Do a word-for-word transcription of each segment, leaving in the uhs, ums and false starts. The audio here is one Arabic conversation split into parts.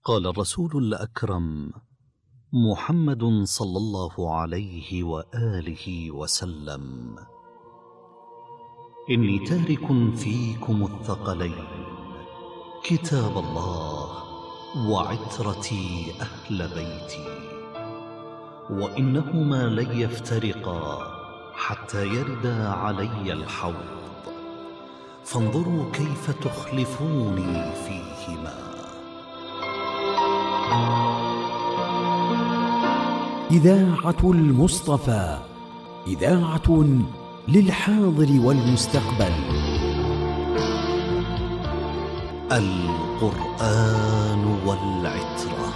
قال الرسول الأكرم محمد صلى الله عليه وآله وسلم: إني تارك فيكم الثقلين، كتاب الله وعترتي أهل بيتي، وإنهما لن يفترقا حتى يردا علي الحوض، فانظروا كيف تخلفوني فيهما. إذاعة المصطفى، إذاعة للحاضر والمستقبل. القرآن والعترة.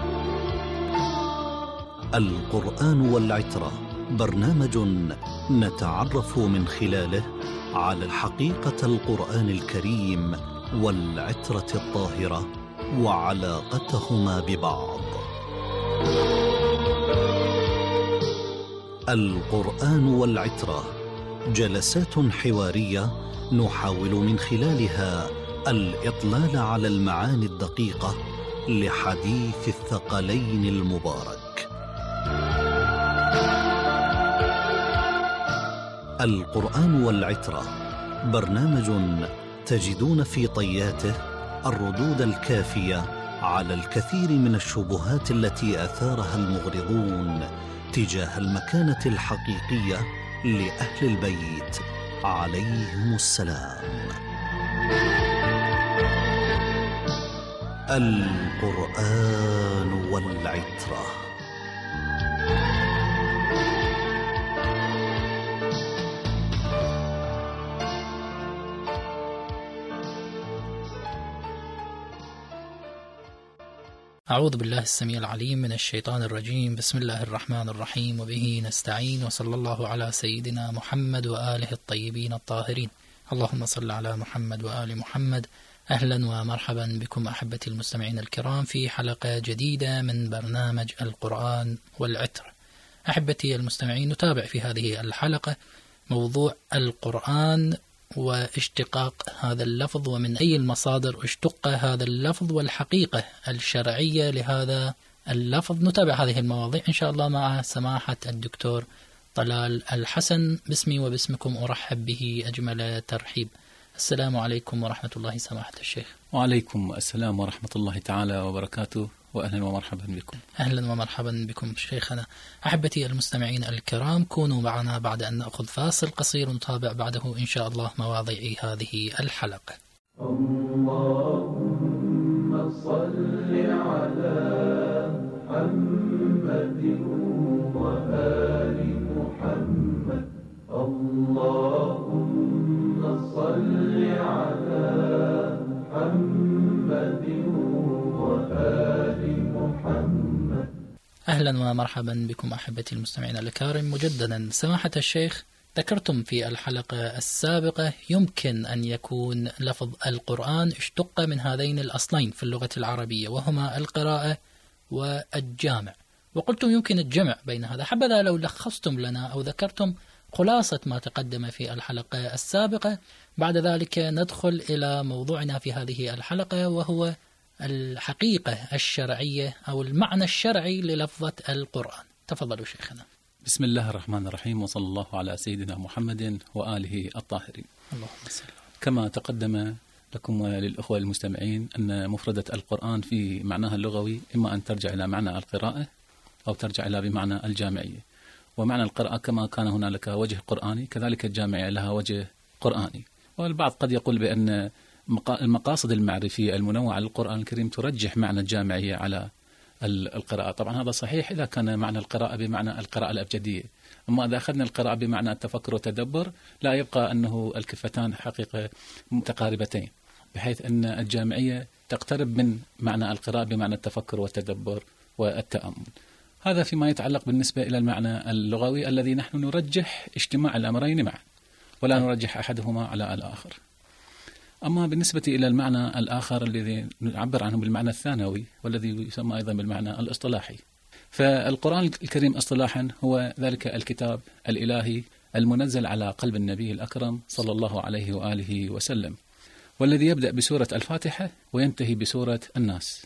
القرآن والعترة برنامج نتعرف من خلاله على حقيقة القرآن الكريم والعترة الطاهرة وعلاقتهما ببعض. القرآن والعترة جلسات حوارية نحاول من خلالها الإطلال على المعاني الدقيقة لحديث الثقلين المبارك. القرآن والعترة برنامج تجدون في طياته الردود الكافية على الكثير من الشبهات التي أثارها المغرضون تجاه المكانة الحقيقية لأهل البيت عليهم السلام. القرآن والعترة. أعوذ بالله السميع العليم من الشيطان الرجيم. بسم الله الرحمن الرحيم، وبه نستعين، وصلى الله على سيدنا محمد وآله الطيبين الطاهرين. اللهم صل على محمد وآل محمد. أهلا ومرحبا بكم أحبتي المستمعين الكرام في حلقة جديدة من برنامج القرآن والعترة. أحبتي المستمعين، نتابع في هذه الحلقة موضوع القرآن واشتقاق هذا اللفظ، ومن أي المصادر اشتق هذا اللفظ، والحقيقة الشرعية لهذا اللفظ. نتابع هذه المواضيع إن شاء الله مع سماحة الدكتور طلال الحسن. باسمي وباسمكم أرحب به أجمل ترحيب. السلام عليكم ورحمة الله سماحة الشيخ. وعليكم السلام ورحمة الله تعالى وبركاته، وأهلا ومرحبا بكم. أهلا ومرحبا بكم شيخنا. أحبتي المستمعين الكرام، كونوا معنا بعد أن نأخذ فاصل قصير، ونتابع بعده إن شاء الله مواضيع هذه الحلقة. اللهم صل على محمد وآل محمد. اللهم صل على محمد وآل محمد. أهلا ومرحبا بكم أحبتي المستمعين الكرام مجددا. سماحة الشيخ، ذكرتم في الحلقة السابقة يمكن أن يكون لفظ القرآن اشتق من هذين الأصلين في اللغة العربية، وهما القراءة والجامع، وقلتم يمكن الجمع بين هذا. حبذا لو لخصتم لنا أو ذكرتم خلاصة ما تقدم في الحلقة السابقة، بعد ذلك ندخل إلى موضوعنا في هذه الحلقة، وهو الحقيقة الشرعية أو المعنى الشرعي للفظة القرآن. تفضلوا شيخنا. بسم الله الرحمن الرحيم، وصلى الله على سيدنا محمد وآله الطاهرين. اللهم صل. كما تقدم لكم وللأخوة المستمعين أن مفردة القرآن في معناها اللغوي إما أن ترجع إلى معنى القراءة أو ترجع إلى بمعنى الجامعية. ومعنى القراءة كما كان هنالك وجه قرآني، كذلك الجامعية لها وجه قرآني. والبعض قد يقول بأن المقاصد المعرفية المنوعة للقرآن الكريم ترجح معنى الجامعية على القراءة. طبعا هذا صحيح إذا كان معنى القراءة بمعنى القراءة الأبجدية، أما إذا أخذنا القراءة بمعنى التفكر والتدبر لا يبقى أنه الكفتان حقيقة متقاربتين، بحيث أن الجامعية تقترب من معنى القراءة بمعنى التفكر والتدبر والتأمل. هذا فيما يتعلق بالنسبة إلى المعنى اللغوي الذي نحن نرجح اجتماع الأمرين معا ولا نرجح أحدهما على الآخر. أما بالنسبة إلى المعنى الآخر الذي نعبر عنه بالمعنى الثانوي والذي يسمى أيضا بالمعنى الاصطلاحي، فالقرآن الكريم اصطلاحا هو ذلك الكتاب الإلهي المنزل على قلب النبي الأكرم صلى الله عليه وآله وسلم، والذي يبدأ بسورة الفاتحة وينتهي بسورة الناس،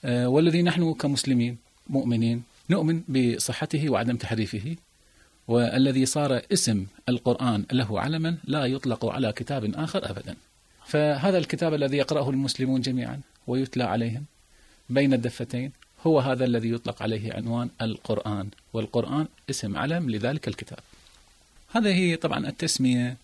والذي نحن كمسلمين مؤمنين نؤمن بصحته وعدم تحريفه، والذي صار اسم القرآن له علما لا يطلق على كتاب آخر أبدا. فهذا الكتاب الذي يقرأه المسلمون جميعا ويتلى عليهم بين الدفتين هو هذا الذي يطلق عليه عنوان القرآن، والقرآن اسم علم لذلك الكتاب. هذه طبعا التسمية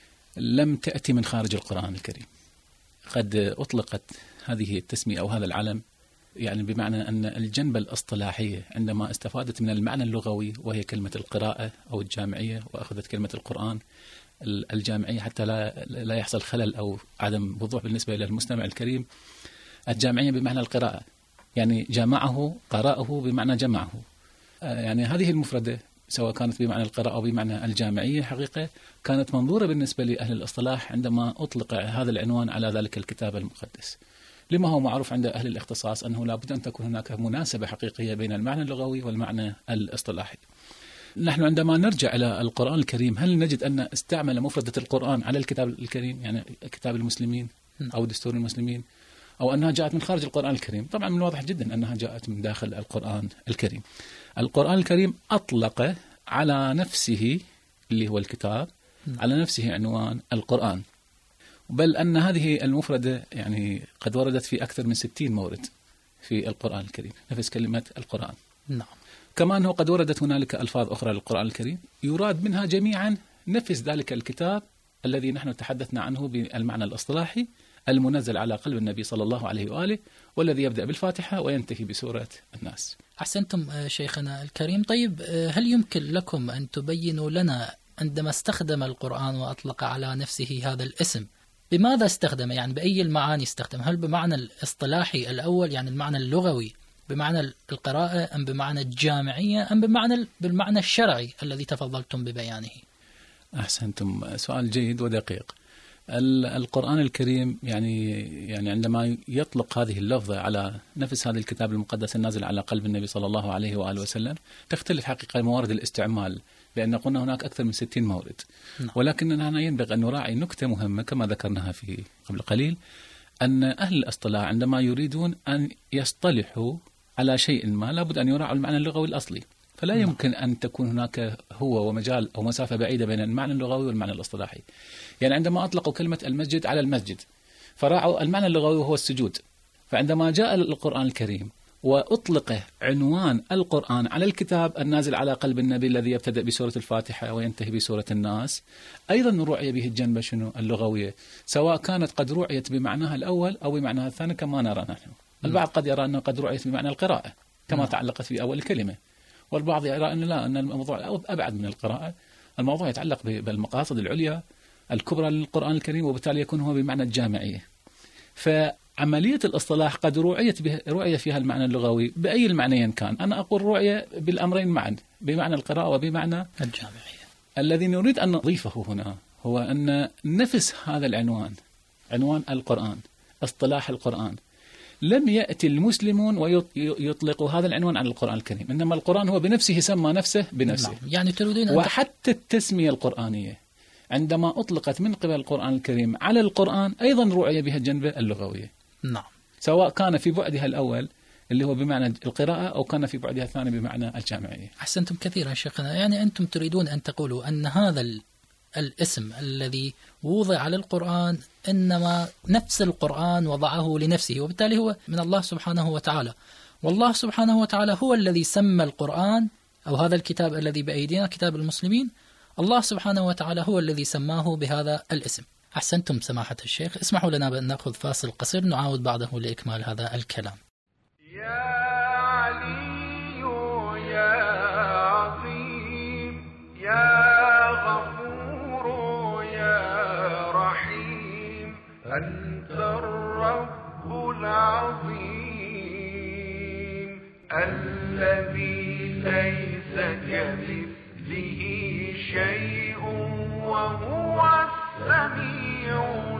لم تأتي من خارج القرآن الكريم، قد أطلقت هذه التسمية أو هذا العلم يعني بمعنى أن الجنبة الاصطلاحية عندما استفادت من المعنى اللغوي وهي كلمة القراءة أو الجامعية، وأخذت كلمة القرآن الجامعية حتى لا لا يحصل خلل أو عدم وضوح بالنسبة إلى المستمع الكريم. الجامعية بمعنى القراءة، يعني جمعه قرأه بمعنى جمعه. يعني هذه المفردة سواء كانت بمعنى القراءة أو بمعنى الجامعية حقيقة كانت منظورة بالنسبة لأهل الاصطلاح عندما أطلق هذا العنوان على ذلك الكتاب المقدس، لما هو معروف عند أهل الاختصاص أنه لا بد أن تكون هناك مناسبة حقيقية بين المعنى اللغوي والمعنى الاصطلاحي. نحن عندما نرجع إلى القرآن الكريم هل نجد أن استعمل مفردة القرآن على الكتاب الكريم، يعني كتاب المسلمين أو دستور المسلمين، أو أنها جاءت من خارج القرآن الكريم؟ طبعا من الواضح جدا أنها جاءت من داخل القرآن الكريم. القرآن الكريم أطلق على نفسه اللي هو الكتاب على نفسه عنوان القرآن، بل أن هذه المفردة يعني قد وردت في أكثر من ستين مورد في القرآن الكريم، نفس كلمة القرآن. نعم. كما أنه قد وردت هنالك ألفاظ أخرى للقرآن الكريم يراد منها جميعا نفس ذلك الكتاب الذي نحن تحدثنا عنه بالمعنى الاصطلاحي المنزل على قلب النبي صلى الله عليه وآله، والذي يبدأ بالفاتحة وينتهي بسورة الناس. أحسنتم شيخنا الكريم. طيب هل يمكن لكم أن تبينوا لنا عندما استخدم القرآن وأطلق على نفسه هذا الاسم بماذا استخدم؟ يعني بأي المعاني استخدم؟ هل بمعنى الاصطلاحي الأول يعني المعنى اللغوي بمعنى القراءة، أم بمعنى الجامعية، أم بمعنى بالمعنى الشرعي الذي تفضلتم ببيانه؟ أحسنتم، سؤال جيد ودقيق. القرآن الكريم يعني يعني عندما يطلق هذه اللفظة على نفس هذا الكتاب المقدس النازل على قلب النبي صلى الله عليه وآله وسلم تختلف حقيقة موارد الاستعمال، لأن قلنا هناك أكثر من ستين مورد. ولكننا ينبغي أن نراعي نكتة مهمة كما ذكرناها في قبل قليل، أن أهل الاصطلاح عندما يريدون أن يصطلحوا على شيء ما لابد أن يراعوا المعنى اللغوي الأصلي، فلا يمكن أن تكون هناك هو ومجال أو مسافة بعيدة بين المعنى اللغوي والمعنى الاصطلاحي. يعني عندما أطلقوا كلمة المسجد على المسجد فراعوا المعنى اللغوي وهو السجود، فعندما جاء القرآن الكريم وأطلق عنوان القرآن على الكتاب النازل على قلب النبي الذي يبتدأ بسورة الفاتحة وينتهي بسورة الناس، أيضا رعي به الجنبة شنو اللغوية، سواء كانت قد رعيت بمعناها الأول أو بمعناها الثاني كما نرى نحن. البعض قد يرى أنه قد رعيت بمعنى القراءة كما تعلقت في أول الكلمة، والبعض يرى أن لا، أن الموضوع أبعد من القراءة، الموضوع يتعلق بالمقاصد العليا الكبرى للقرآن الكريم، وبالتالي يكون هو بمعنى الجامعية. فعملية الاصطلاح قد رعيت به رؤية فيها المعنى اللغوي بأي المعنيين كان. أنا أقول رؤية بالأمرين معا، بمعنى القراءة وبمعنى الجامعية. الذي نريد أن نضيفه هنا هو أن نفس هذا العنوان، عنوان القرآن، اصطلاح القرآن، لم يأتي المسلمون ويطلقوا هذا العنوان على القرآن الكريم، إنما القرآن هو بنفسه سمى نفسه بنفسه. نعم. يعني تريدون أن وحتى التسمية القرآنية عندما أطلقت من قبل القرآن الكريم على القرآن أيضا رعي بها الجنبة اللغوية. نعم. سواء كان في بعدها الأول اللي هو بمعنى القراءة أو كان في بعدها الثاني بمعنى الجامعية. أحسنتم كثيرا شيخنا. يعني أنتم تريدون أن تقولوا أن هذا الاسم الذي وضع على القرآن إنما نفس القرآن وضعه لنفسه، وبالتالي هو من الله سبحانه وتعالى، والله سبحانه وتعالى هو الذي سمى القرآن أو هذا الكتاب الذي بأيدينا كتاب المسلمين، الله سبحانه وتعالى هو الذي سماه بهذا الاسم. أحسنتم سماحة الشيخ. اسمحوا لنا بأن نأخذ فاصل قصير نعاود بعده لإكمال هذا الكلام. يا علي يا عظيم يا غفور يا رحيم أنت الرب العظيم الذي ليس كمثله شيء وهو السميع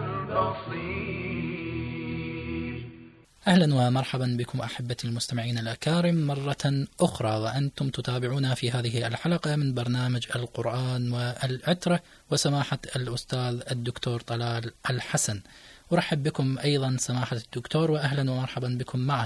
البصير. أهلا ومرحبا بكم أحبتي المستمعين الأكارم مرة أخرى، وأنتم تتابعونا في هذه الحلقة من برنامج القرآن والعترة وسماحة الأستاذ الدكتور طلال الحسن. أرحب بكم أيضا سماحة الدكتور، وأهلا ومرحبا بكم معنا.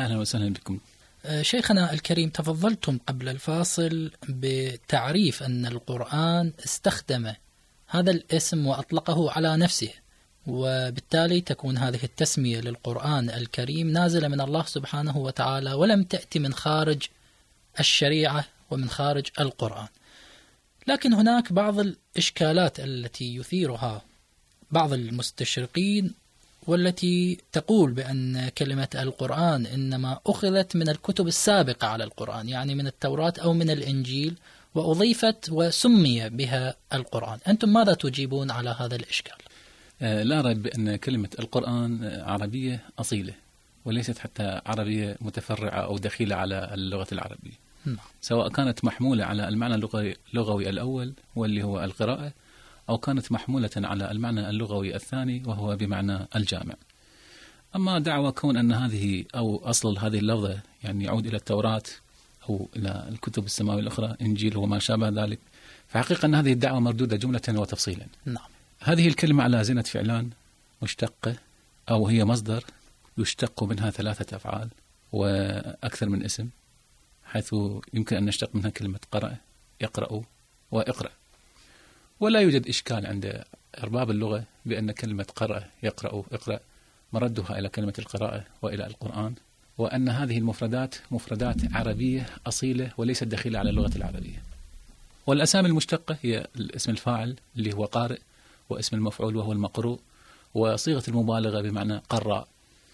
أهلا وسهلا بكم. شيخنا الكريم، تفضلتم قبل الفاصل بتعريف أن القرآن استخدم هذا الاسم وأطلقه على نفسه، وبالتالي تكون هذه التسمية للقرآن الكريم نازلة من الله سبحانه وتعالى ولم تأتي من خارج الشريعة ومن خارج القرآن. لكن هناك بعض الإشكالات التي يثيرها بعض المستشرقين، والتي تقول بأن كلمة القرآن إنما أخذت من الكتب السابقة على القرآن، يعني من التوراة أو من الإنجيل، وأضيفت وسمي بها القرآن. أنتم ماذا تجيبون على هذا الإشكال؟ لا ريب بأن كلمة القرآن عربية أصيلة، وليست حتى عربية متفرعة أو دخيلة على اللغة العربية. م. سواء كانت محمولة على المعنى اللغوي, اللغوي الأول واللي هو القراءة، أو كانت محمولة على المعنى اللغوي الثاني وهو بمعنى الجامع. أما دعوى كون أن هذه أو أصل هذه اللفظة يعني يعود إلى التوراة أو إلى الكتب السماوية الأخرى، إنجيل وما شابه ذلك، فحقيقة أن هذه الدعوة مردودة جملة وتفصيلا. نعم. هذه الكلمة على زينة فعلان مشتقة، أو هي مصدر يشتق منها ثلاثة أفعال وأكثر من اسم، حيث يمكن أن نشتق منها كلمة قرأ، يقرأ، وإقرأ. ولا يوجد إشكال عند أرباب اللغة بأن كلمة قرأ، يقرأ، إقرأ مردها إلى كلمة القراءة وإلى القرآن، وأن هذه المفردات مفردات عربية أصيلة وليست دخيلة على اللغة العربية. والأسامي المشتقة هي الاسم الفاعل اللي هو قارئ، واسم المفعول وهو المقروء، وصيغة المبالغة بمعنى قراء.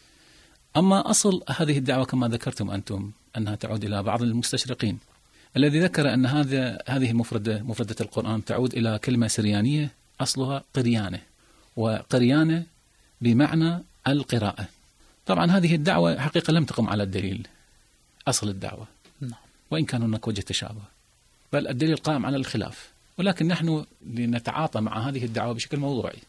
أما أصل هذه الدعوة كما ذكرتم أنتم أنها تعود إلى بعض المستشرقين الذي ذكر أن هذا هذه المفردة مفردة القرآن تعود إلى كلمة سريانية أصلها قريانة، وقريانة بمعنى القراءة. طبعا هذه الدعوة حقيقة لم تقم على الدليل أصل الدعوة، وإن كان هناك وجه تشابه، بل الدليل قائم على الخلاف. ولكن نحن لنتعاطى مع هذه الدعوة بشكل موضوعي،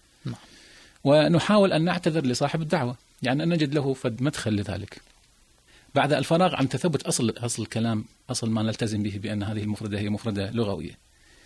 ونحاول أن نعتذر لصاحب الدعوة، يعني أن نجد له فد مدخل لذلك بعد الفراغ عن تثبت أصل أصل الكلام، أصل ما نلتزم به بأن هذه المفردة هي مفردة لغوية.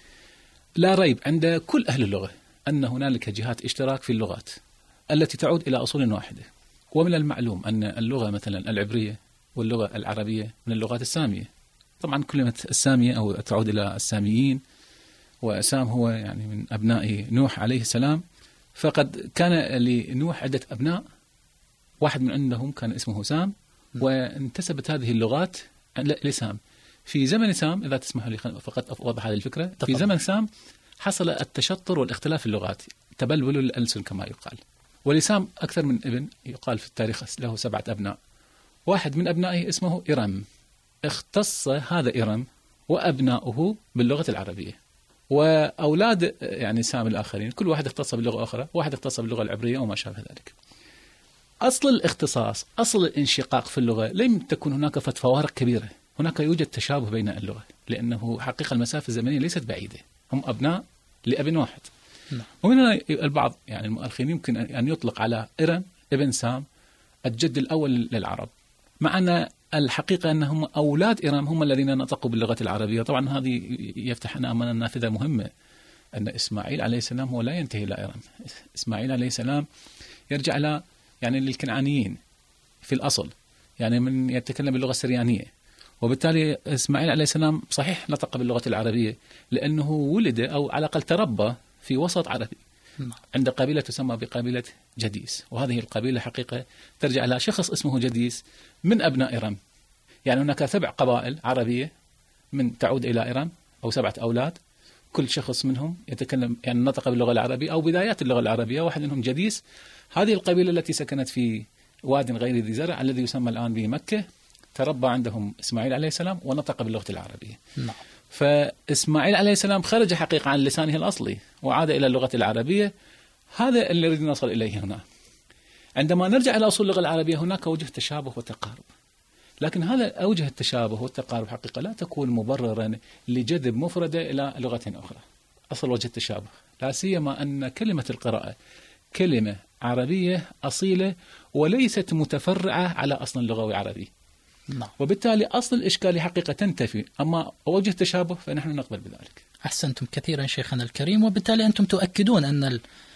لا ريب عند كل أهل اللغة أن هنالك جهات اشتراك في اللغات التي تعود إلى أصول واحدة. ومن المعلوم أن اللغة مثلا العبرية واللغة العربية من اللغات السامية. طبعا كلمة السامية أو تعود إلى الساميين، وسام هو يعني من أبناء نوح عليه السلام، فقد كان لنوح عدة أبناء، واحد من عندهم كان اسمه سام، وانتسبت هذه اللغات لسام. في زمن سام، إذا تسمح لي فقط أوضح هذه الفكرة، في زمن سام حصل التشطر والاختلاف في اللغات، تبلبل الألسن كما يقال. ولسام أكثر من ابن، يقال في التاريخ له سبعة أبناء. واحد من أبنائه اسمه إرم، اختص هذا إرم وأبناؤه باللغة العربية، وأولاد يعني سام الآخرين كل واحد اختص باللغة أخرى، واحد اختص باللغة العبرية وما شابه ذلك. أصل الاختصاص، أصل الانشقاق في اللغة لم تكن هناك فوارق كبيرة، هناك يوجد تشابه بين اللغة، لأنه حقيقة المسافة الزمنية ليست بعيدة، هم أبناء لأب واحد. لا. ومن هنا البعض يعني المؤرخين يمكن أن يطلق على إرم ابن سام الجد الأول للعرب، مع أن الحقيقة أنهم أولاد إرم هم الذين نطقوا باللغة العربية. طبعا هذه يفتح لنا أمامنا نافذة مهمة، أن إسماعيل عليه السلام هو لا ينتهي إلى إرم. إسماعيل عليه السلام يرجع إلى يعني للكنعانيين في الأصل، يعني من يتكلم باللغة السريانية، وبالتالي إسماعيل عليه السلام صحيح نطق باللغة العربية لأنه ولد أو على الأقل تربى في وسط عربي عند قبيلة تسمى بقبيلة جديس، وهذه القبيلة حقيقة ترجع إلى شخص اسمه جديس من أبناء إرم. يعني هناك سبع قبائل عربية من تعود إلى إرم، أو سبعة أولاد، كل شخص منهم يتكلم يعني نطق باللغة العربية أو بدايات اللغة العربية، واحد منهم جديس. هذه القبيلة التي سكنت في واد غير ذي زرع الذي يسمى الآن بمكة، تربى عندهم إسماعيل عليه السلام ونطق باللغة العربية. نعم. فإسماعيل عليه السلام خرج حقيقة عن لسانه الأصلي وعاد إلى اللغة العربية. هذا اللي نريد نصل إليه هنا. عندما نرجع إلى أصول اللغة العربية هناك وجه تشابه وتقارب، لكن هذا أوجه التشابه والتقارب حقيقة لا تكون مبررا لجذب مفردة إلى لغة أخرى. أصل وجه التشابه لا سيما أن كلمة القراءة كلمة عربية أصيلة وليست متفرعة على أصل لغوي عربي. نعم. وبالتالي أصل الإشكال حقيقة تنتفي، أما وجه التشابه فنحن نقبل بذلك. أحسنتم كثيرا شيخنا الكريم، وبالتالي أنتم تؤكدون أن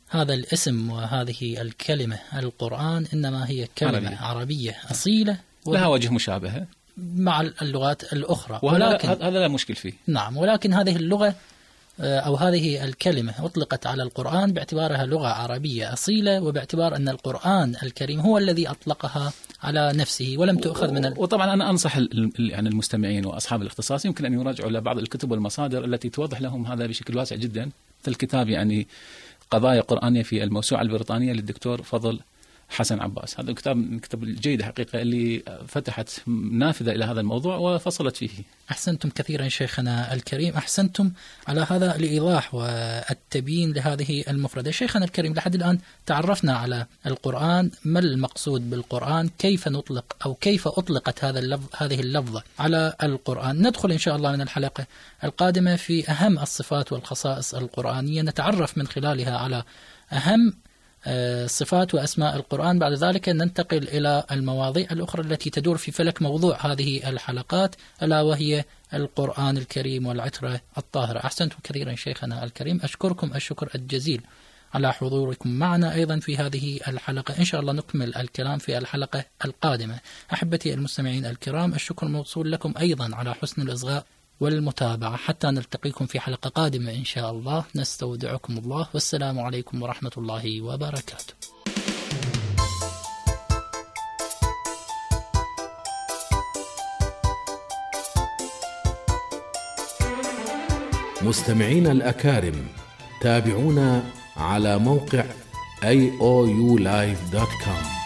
هذا الاسم وهذه الكلمة القرآن إنما هي كلمة عربية, عربية أصيلة لها وجه مشابهة مع اللغات الأخرى، ولكن هذا لا مشكل فيه. نعم، ولكن هذه اللغة أو هذه الكلمة أطلقت على القرآن باعتبارها لغة عربية أصيلة، وباعتبار أن القرآن الكريم هو الذي أطلقها على نفسه ولم تؤخذ من ال... وطبعا أنا أنصح يعني المستمعين وأصحاب الاختصاص يمكن أن يراجعوا إلى بعض الكتب والمصادر التي توضح لهم هذا بشكل واسع جدا، مثل كتاب يعني قضايا قرآنية في الموسوعة البريطانية للدكتور فضل حسن عباس. هذا الكتاب من الكتب الجيدة حقيقة اللي فتحت نافذة إلى هذا الموضوع وفصلت فيه. أحسنتم كثيرا شيخنا الكريم، أحسنتم على هذا الإيضاح والتبيين لهذه المفردة. شيخنا الكريم، لحد الآن تعرفنا على القرآن، ما المقصود بالقرآن، كيف نطلق أو كيف أطلقت هذا اللفظ هذه اللفظة على القرآن. ندخل إن شاء الله من الحلقة القادمة في أهم الصفات والخصائص القرآنية، نتعرف من خلالها على أهم صفات وأسماء القرآن. بعد ذلك ننتقل إلى المواضيع الأخرى التي تدور في فلك موضوع هذه الحلقات، ألا وهي القرآن الكريم والعترة الطاهرة. أحسنتم كثيرا شيخنا الكريم، أشكركم الشكر الجزيل على حضوركم معنا أيضا في هذه الحلقة. إن شاء الله نكمل الكلام في الحلقة القادمة. أحبتي المستمعين الكرام، الشكر موصول لكم أيضا على حسن الإصغاء والمتابعة. حتى نلتقيكم في حلقة قادمة إن شاء الله، نستودعكم الله، والسلام عليكم ورحمة الله وبركاته. مستمعين الأكارم، تابعونا على موقع إيه أو يو لايف دوت كوم.